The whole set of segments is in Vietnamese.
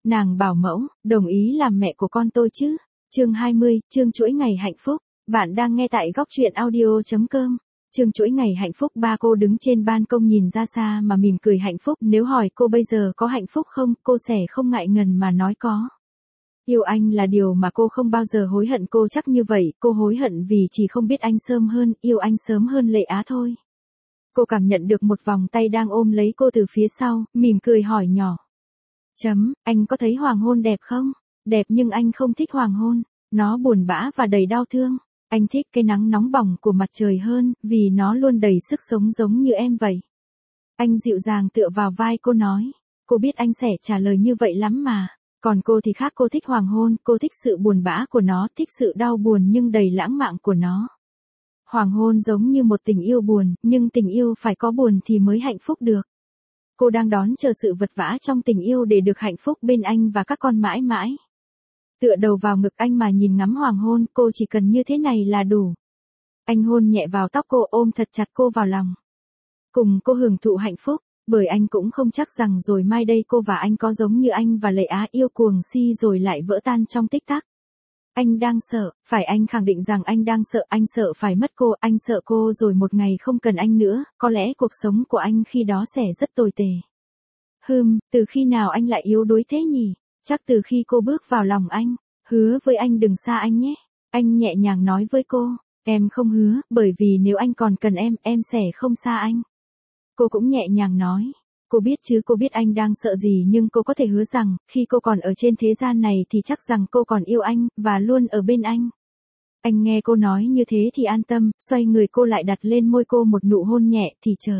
nàng bảo mẫu, đồng ý làm mẹ của con tôi chứ. Chương 20, chương chuỗi ngày hạnh phúc. Bạn đang nghe tại góc truyện audio.com. Chương chuỗi ngày hạnh phúc. Ba cô đứng trên ban công nhìn ra xa mà mỉm cười hạnh phúc. Nếu hỏi cô bây giờ có hạnh phúc không, cô sẽ không ngại ngần mà nói có. Yêu anh là điều mà cô không bao giờ hối hận. Cô chắc như vậy, cô hối hận vì chỉ không biết anh sớm hơn, yêu anh sớm hơn Lệ Á thôi. Cô cảm nhận được một vòng tay đang ôm lấy cô từ phía sau, mỉm cười hỏi nhỏ. Anh có thấy hoàng hôn đẹp không? Đẹp nhưng anh không thích hoàng hôn. Nó buồn bã và đầy đau thương. Anh thích cái nắng nóng bỏng của mặt trời hơn, vì nó luôn đầy sức sống giống như em vậy. Anh dịu dàng tựa vào vai cô nói. Cô biết anh sẽ trả lời như vậy lắm mà. Còn cô thì khác, cô thích hoàng hôn, cô thích sự buồn bã của nó, thích sự đau buồn nhưng đầy lãng mạn của nó. Hoàng hôn giống như một tình yêu buồn, nhưng tình yêu phải có buồn thì mới hạnh phúc được. Cô đang đón chờ sự vật vã trong tình yêu để được hạnh phúc bên anh và các con mãi mãi. Tựa đầu vào ngực anh mà nhìn ngắm hoàng hôn, cô chỉ cần như thế này là đủ. Anh hôn nhẹ vào tóc cô, ôm thật chặt cô vào lòng. Cùng cô hưởng thụ hạnh phúc, bởi anh cũng không chắc rằng rồi mai đây cô và anh có giống như anh và Lệ Á yêu cuồng si rồi lại vỡ tan trong tích tắc. Anh đang sợ, phải anh khẳng định rằng anh đang sợ, anh sợ phải mất cô, anh sợ cô rồi một ngày không cần anh nữa, có lẽ cuộc sống của anh khi đó sẽ rất tồi tệ. Từ khi nào anh lại yếu đuối thế nhỉ? Chắc từ khi cô bước vào lòng anh. Hứa với anh đừng xa anh nhé. Anh nhẹ nhàng nói với cô. Em không hứa, bởi vì nếu anh còn cần em sẽ không xa anh. Cô cũng nhẹ nhàng nói. Cô biết chứ, cô biết anh đang sợ gì, nhưng cô có thể hứa rằng, khi cô còn ở trên thế gian này thì chắc rằng cô còn yêu anh, và luôn ở bên anh. Anh nghe cô nói như thế thì an tâm, xoay người cô lại đặt lên môi cô một nụ hôn nhẹ thì chợt.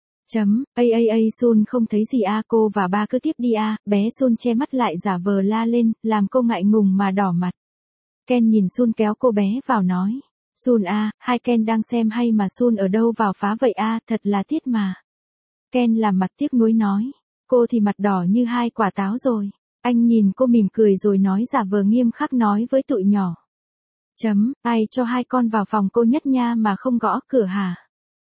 Sun không thấy gì à, cô và ba cứ tiếp đi à, bé Sun che mắt lại giả vờ la lên, làm cô ngại ngùng mà đỏ mặt. Ken nhìn Sun kéo cô bé vào nói. Sun à, hai Ken đang xem hay mà Sun ở đâu vào phá vậy à, thật là tiếc mà. Ken làm mặt tiếc nuối nói. Cô thì mặt đỏ như hai quả táo rồi. Anh nhìn cô mỉm cười rồi nói giả vờ nghiêm khắc nói với tụi nhỏ. Ai cho hai con vào phòng cô nhất nha mà không gõ cửa hả?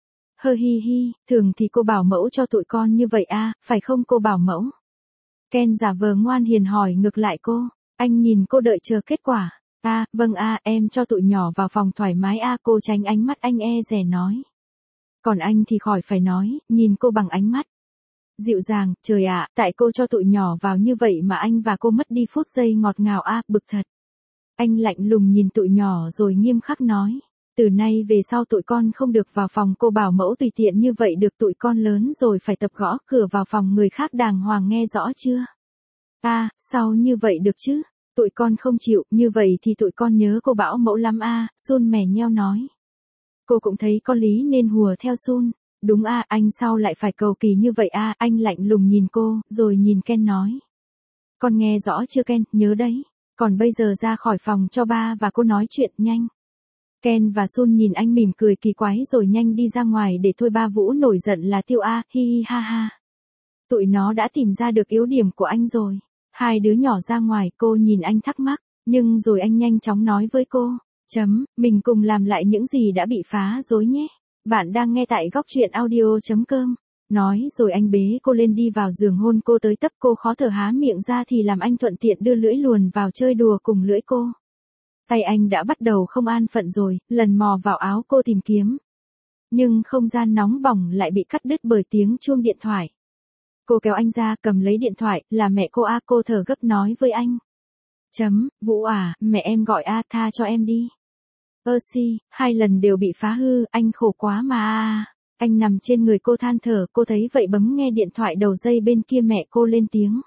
Thường thì cô bảo mẫu cho tụi con như vậy à, phải không cô bảo mẫu? Ken giả vờ ngoan hiền hỏi ngược lại cô. Anh nhìn cô đợi chờ kết quả. Vâng em cho tụi nhỏ vào phòng thoải mái cô tránh ánh mắt anh e dè nói. Còn anh thì khỏi phải nói, nhìn cô bằng ánh mắt dịu dàng, trời ạ, tại cô cho tụi nhỏ vào như vậy mà anh và cô mất đi phút giây ngọt ngào bực thật. Anh lạnh lùng nhìn tụi nhỏ rồi nghiêm khắc nói. Từ nay về sau tụi con không được vào phòng cô bảo mẫu tùy tiện như vậy được, tụi con lớn rồi phải tập gõ cửa vào phòng người khác đàng hoàng, nghe rõ chưa? Sao như vậy được chứ? Tụi con không chịu, như vậy thì tụi con nhớ cô bảo mẫu lắm Sun mè nheo nói. Cô cũng thấy có lý nên hùa theo Sun. Đúng anh sao lại phải cầu kỳ như vậy anh lạnh lùng nhìn cô, rồi nhìn Ken nói. Con nghe rõ chưa Ken, nhớ đấy. Còn bây giờ ra khỏi phòng cho ba và cô nói chuyện nhanh. Ken và Sun nhìn anh mỉm cười kỳ quái rồi nhanh đi ra ngoài để thôi ba Vũ nổi giận là Tiêu ha. Tụi nó đã tìm ra được yếu điểm của anh rồi. Hai đứa nhỏ ra ngoài, cô nhìn anh thắc mắc, nhưng rồi anh nhanh chóng nói với cô. Mình cùng làm lại những gì đã bị phá rối nhé. Bạn đang nghe tại góc truyện audio.com. Nói rồi anh bế cô lên đi vào giường hôn cô tới tấp, cô khó thở há miệng ra thì làm anh thuận tiện đưa lưỡi luồn vào chơi đùa cùng lưỡi cô. Tay anh đã bắt đầu không an phận rồi, lần mò vào áo cô tìm kiếm. Nhưng không gian nóng bỏng lại bị cắt đứt bởi tiếng chuông điện thoại. Cô kéo anh ra cầm lấy điện thoại, là mẹ cô cô thở gấp nói với anh. Vũ mẹ em gọi tha cho em đi. Hai lần đều bị phá hư, anh khổ quá mà Anh nằm trên người cô than thở, cô thấy vậy bấm nghe điện thoại đầu dây bên kia mẹ cô lên tiếng.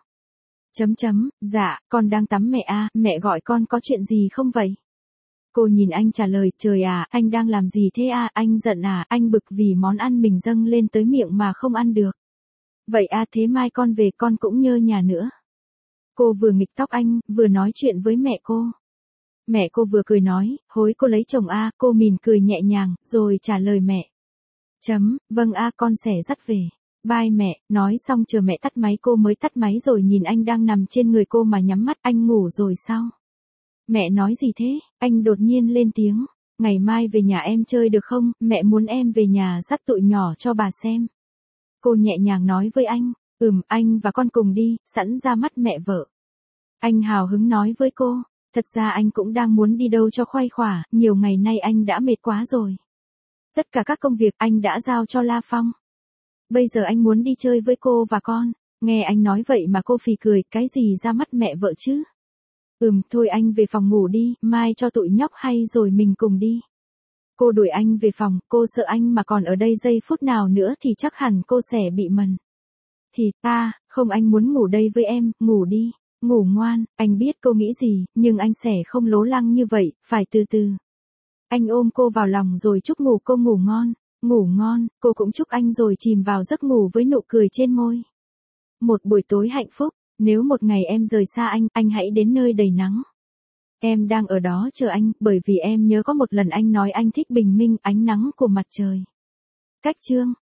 Dạ, con đang tắm mẹ mẹ gọi con có chuyện gì không vậy? Cô nhìn anh trả lời, trời anh đang làm gì thế anh giận anh bực vì món ăn mình dâng lên tới miệng mà không ăn được. Vậy thế mai con về con cũng nhớ nhà nữa. Cô vừa nghịch tóc anh, vừa nói chuyện với mẹ cô. Mẹ cô vừa cười nói, hối cô lấy chồng cô mỉm cười nhẹ nhàng, rồi trả lời mẹ. Vâng con sẽ dắt về. Bye mẹ, nói xong chờ mẹ tắt máy cô mới tắt máy rồi nhìn anh đang nằm trên người cô mà nhắm mắt, anh ngủ rồi sao? Mẹ nói gì thế? Anh đột nhiên lên tiếng. Ngày mai về nhà em chơi được không? Mẹ muốn em về nhà dắt tụi nhỏ cho bà xem. Cô nhẹ nhàng nói với anh. Anh và con cùng đi, sẵn ra mắt mẹ vợ. Anh hào hứng nói với cô, thật ra anh cũng đang muốn đi đâu cho khoai khỏa, nhiều ngày nay anh đã mệt quá rồi. Tất cả các công việc anh đã giao cho La Phong. Bây giờ anh muốn đi chơi với cô và con. Nghe anh nói vậy mà cô phì cười, cái gì ra mắt mẹ vợ chứ? Thôi anh về phòng ngủ đi, mai cho tụi nhóc hay rồi mình cùng đi. Cô đuổi anh về phòng, cô sợ anh mà còn ở đây giây phút nào nữa thì chắc hẳn cô sẽ bị mần. Không, anh muốn ngủ đây với em, ngủ đi, ngủ ngoan. Anh biết cô nghĩ gì, nhưng anh sẽ không lố lăng như vậy, phải từ từ. Anh ôm cô vào lòng rồi chúc ngủ cô ngủ ngon. Ngủ ngon, cô cũng chúc anh rồi chìm vào giấc ngủ với nụ cười trên môi. Một buổi tối hạnh phúc, nếu một ngày em rời xa anh hãy đến nơi đầy nắng. Em đang ở đó chờ anh, bởi vì em nhớ có một lần anh nói anh thích bình minh, ánh nắng của mặt trời. Cách chương